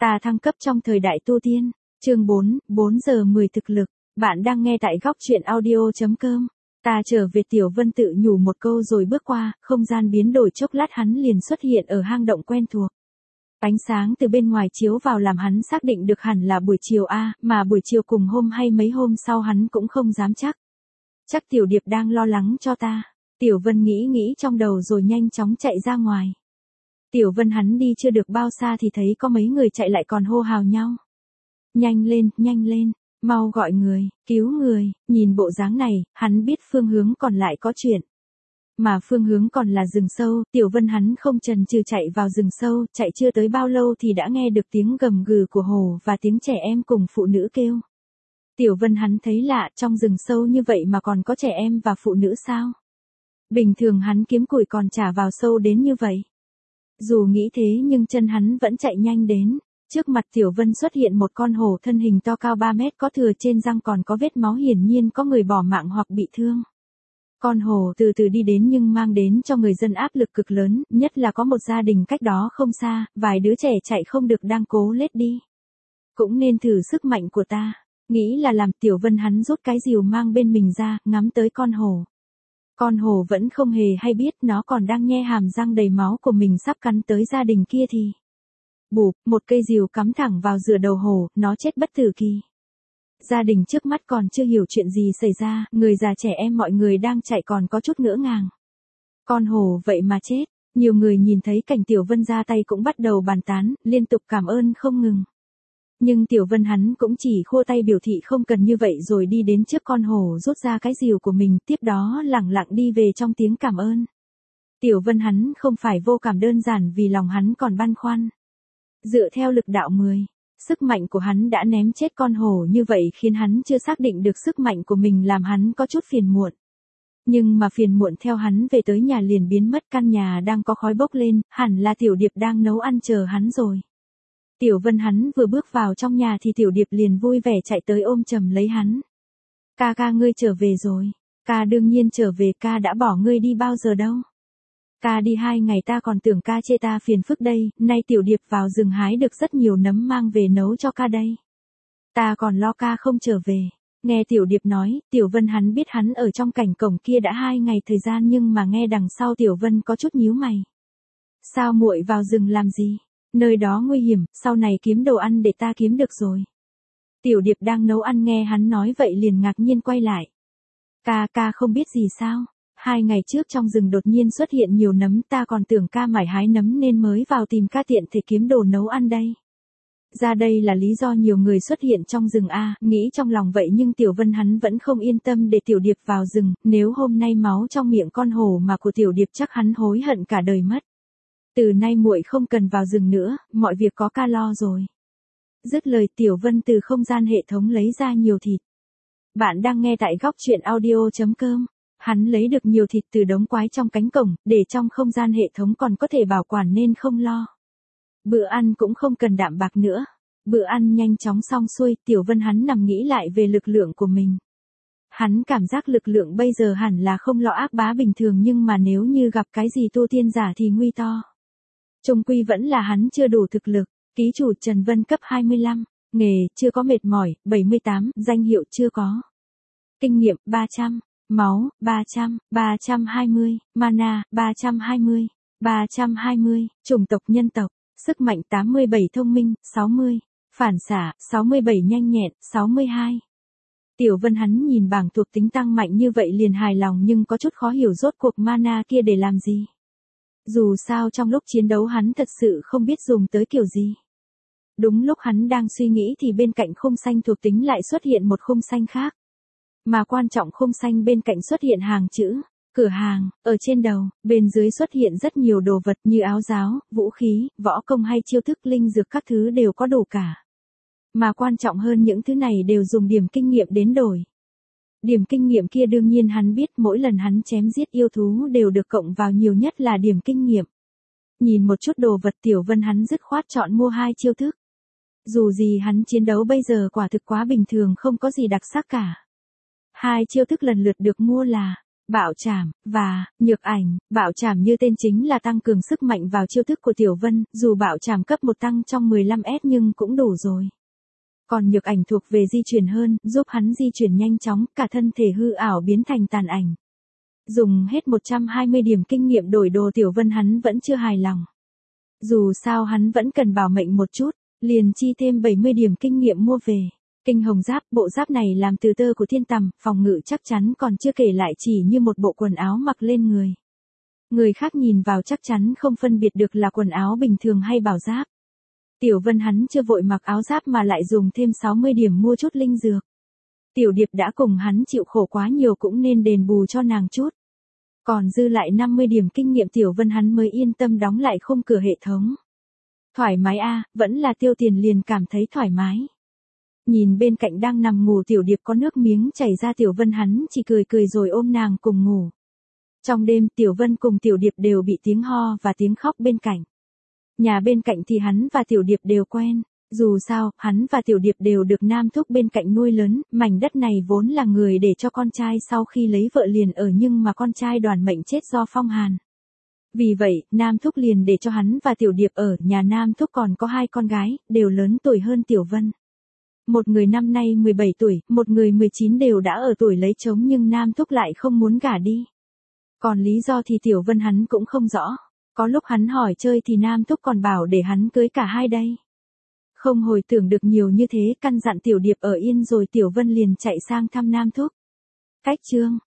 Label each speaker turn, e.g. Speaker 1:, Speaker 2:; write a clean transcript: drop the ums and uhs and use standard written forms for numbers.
Speaker 1: Ta thăng cấp trong thời đại tu tiên. Chương 4, 4 giờ 10 thực lực. Bạn đang nghe tại góc truyện audio.com. Ta trở về, Tiểu Vân tự nhủ một câu rồi bước qua, không gian biến đổi chốc lát hắn liền xuất hiện ở hang động quen thuộc. Ánh sáng từ bên ngoài chiếu vào làm hắn xác định được hẳn là buổi chiều mà buổi chiều cùng hôm hay mấy hôm sau hắn cũng không dám chắc. Chắc Tiểu Điệp đang lo lắng cho ta. Tiểu Vân nghĩ trong đầu rồi nhanh chóng chạy ra ngoài. Tiểu Vân hắn đi chưa được bao xa thì thấy có mấy người chạy lại còn hô hào nhau. Nhanh lên, mau gọi người, cứu người. Nhìn bộ dáng này, hắn biết phương hướng còn lại có chuyện. Mà phương hướng còn là rừng sâu, Tiểu Vân hắn không chần chừ chạy vào rừng sâu, chạy chưa tới bao lâu thì đã nghe được tiếng gầm gừ của hổ và tiếng trẻ em cùng phụ nữ kêu. Tiểu Vân hắn thấy lạ, trong rừng sâu như vậy mà còn có trẻ em và phụ nữ sao? Bình thường hắn kiếm củi còn chả vào sâu đến như vậy. Dù nghĩ thế nhưng chân hắn vẫn chạy nhanh đến. Trước mặt Tiểu Vân xuất hiện một con hổ thân hình to cao 3 mét, có thừa trên răng còn có vết máu, hiển nhiên có người bỏ mạng hoặc bị thương. Con hổ từ từ đi đến nhưng mang đến cho người dân áp lực cực lớn, nhất là có một gia đình cách đó không xa, vài đứa trẻ chạy không được đang cố lết đi. Cũng nên thử sức mạnh của ta. Nghĩ là làm, Tiểu Vân hắn rút cái rìu mang bên mình ra, ngắm tới con hổ. Con hổ vẫn không hề hay biết nó còn đang nhe hàm răng đầy máu của mình sắp cắn tới gia đình kia thì. Bụp, một cây rìu cắm thẳng vào giữa đầu hổ, nó chết bất tử kỳ. Gia đình trước mắt còn chưa hiểu chuyện gì xảy ra, người già trẻ em mọi người đang chạy còn có chút ngỡ ngàng. Con hổ vậy mà chết, nhiều người nhìn thấy cảnh Tiểu Vân ra tay cũng bắt đầu bàn tán, liên tục cảm ơn không ngừng. Nhưng Tiểu Vân hắn cũng chỉ khua tay biểu thị không cần như vậy rồi đi đến trước con hổ rút ra cái rìu của mình, tiếp đó lẳng lặng đi về trong tiếng cảm ơn. Tiểu Vân hắn không phải vô cảm đơn giản vì lòng hắn còn băn khoăn. Dựa theo lực đạo 10, sức mạnh của hắn đã ném chết con hổ như vậy khiến hắn chưa xác định được sức mạnh của mình, làm hắn có chút phiền muộn. Nhưng mà phiền muộn theo hắn về tới nhà liền biến mất, căn nhà đang có khói bốc lên, hẳn là Tiểu Điệp đang nấu ăn chờ hắn rồi. Tiểu Vân hắn vừa bước vào trong nhà thì Tiểu Điệp liền vui vẻ chạy tới ôm chầm lấy hắn. Ca ngươi trở về rồi. Ca đương nhiên trở về, ca đã bỏ ngươi đi bao giờ đâu. Ca đi 2 ngày ta còn tưởng ca chê ta phiền phức đây, nay Tiểu Điệp vào rừng hái được rất nhiều nấm mang về nấu cho ca đây. Ta còn lo ca không trở về. Nghe Tiểu Điệp nói, Tiểu Vân hắn biết hắn ở trong cảnh cổng kia đã 2 ngày thời gian, nhưng mà nghe đằng sau Tiểu Vân có chút nhíu mày. Sao muội vào rừng làm gì? Nơi đó nguy hiểm, sau này kiếm đồ ăn để ta kiếm được rồi. Tiểu Điệp đang nấu ăn nghe hắn nói vậy liền ngạc nhiên quay lại. Ca không biết gì sao? 2 ngày trước trong rừng đột nhiên xuất hiện nhiều nấm, ta còn tưởng ca mải hái nấm nên mới vào tìm ca tiện thể kiếm đồ nấu ăn đây. Ra đây là lý do nhiều người xuất hiện trong rừng nghĩ trong lòng vậy nhưng Tiểu Vân hắn vẫn không yên tâm để Tiểu Điệp vào rừng, nếu hôm nay máu trong miệng con hổ mà của Tiểu Điệp chắc hắn hối hận cả đời mất. Từ nay muội không cần vào rừng nữa, mọi việc có ca lo rồi. Dứt lời Tiểu Vân từ không gian hệ thống lấy ra nhiều thịt. Bạn đang nghe tại góc truyện audio.com. Hắn lấy được nhiều thịt từ đống quái trong cánh cổng, để trong không gian hệ thống còn có thể bảo quản nên không lo. Bữa ăn cũng không cần đạm bạc nữa. Bữa ăn nhanh chóng xong xuôi, Tiểu Vân hắn nằm nghĩ lại về lực lượng của mình. Hắn cảm giác lực lượng bây giờ hẳn là không lo ác bá bình thường, nhưng mà nếu như gặp cái gì tu tiên giả thì nguy to. Chung quy vẫn là hắn chưa đủ thực lực. Ký chủ Trần Vân cấp 25, nghề chưa có mệt mỏi, 78, danh hiệu chưa có. Kinh nghiệm 300, máu 300, 320, mana 320, 320, chủng tộc nhân tộc, sức mạnh 87, thông minh 60, phản xạ 67, nhanh nhẹn 62. Tiểu Vân hắn nhìn bảng thuộc tính tăng mạnh như vậy liền hài lòng, nhưng có chút khó hiểu rốt cuộc mana kia để làm gì. Dù sao trong lúc chiến đấu hắn thật sự không biết dùng tới kiểu gì. Đúng lúc hắn đang suy nghĩ thì bên cạnh khung xanh thuộc tính lại xuất hiện một khung xanh khác. Mà quan trọng khung xanh bên cạnh xuất hiện hàng chữ, cửa hàng, ở trên đầu, bên dưới xuất hiện rất nhiều đồ vật như áo giáo, vũ khí, võ công hay chiêu thức, linh dược, các thứ đều có đủ cả. Mà quan trọng hơn những thứ này đều dùng điểm kinh nghiệm đến đổi. Điểm kinh nghiệm kia đương nhiên hắn biết, mỗi lần hắn chém giết yêu thú đều được cộng vào, nhiều nhất là điểm kinh nghiệm. Nhìn một chút đồ vật Tiểu Vân hắn dứt khoát chọn mua 2 chiêu thức. Dù gì hắn chiến đấu bây giờ quả thực quá bình thường, không có gì đặc sắc cả. 2 chiêu thức lần lượt được mua là Bạo trảm, và, nhược ảnh. Bạo trảm như tên chính là tăng cường sức mạnh vào chiêu thức của Tiểu Vân, dù bạo trảm cấp 1 tăng trong 15S nhưng cũng đủ rồi. Còn nhược ảnh thuộc về di chuyển hơn, giúp hắn di chuyển nhanh chóng, cả thân thể hư ảo biến thành tàn ảnh. Dùng hết 120 điểm kinh nghiệm đổi đồ Tiểu Vân hắn vẫn chưa hài lòng. Dù sao hắn vẫn cần bảo mệnh một chút, liền chi thêm 70 điểm kinh nghiệm mua về. Kinh hồng giáp, bộ giáp này làm từ tơ của thiên tằm, phòng ngự chắc chắn còn chưa kể lại chỉ như một bộ quần áo mặc lên người. Người khác nhìn vào chắc chắn không phân biệt được là quần áo bình thường hay bảo giáp. Tiểu Vân hắn chưa vội mặc áo giáp mà lại dùng thêm 60 điểm mua chút linh dược. Tiểu Điệp đã cùng hắn chịu khổ quá nhiều cũng nên đền bù cho nàng chút. Còn dư lại 50 điểm kinh nghiệm Tiểu Vân hắn mới yên tâm đóng lại khung cửa hệ thống. Thoải mái a, vẫn là tiêu tiền liền cảm thấy thoải mái. Nhìn bên cạnh đang nằm ngủ Tiểu Điệp có nước miếng chảy ra Tiểu Vân hắn chỉ cười cười rồi ôm nàng cùng ngủ. Trong đêm Tiểu Vân cùng Tiểu Điệp đều bị tiếng ho và tiếng khóc bên cạnh. Nhà bên cạnh thì hắn và Tiểu Điệp đều quen. Dù sao, hắn và Tiểu Điệp đều được Nam Thúc bên cạnh nuôi lớn, mảnh đất này vốn là người để cho con trai sau khi lấy vợ liền ở nhưng mà con trai đoàn mệnh chết do phong hàn. Vì vậy, Nam Thúc liền để cho hắn và Tiểu Điệp ở, nhà Nam Thúc còn có 2 con gái, đều lớn tuổi hơn Tiểu Vân. Một người năm nay 17 tuổi, một người 19 đều đã ở tuổi lấy chồng nhưng Nam Thúc lại không muốn gả đi. Còn lý do thì Tiểu Vân hắn cũng không rõ. Có lúc hắn hỏi chơi thì Nam Thúc còn bảo để hắn cưới cả hai đây. Không hồi tưởng được nhiều như thế, căn dặn Tiểu Điệp ở yên rồi Tiểu Vân liền chạy sang thăm Nam Thúc. Cách chương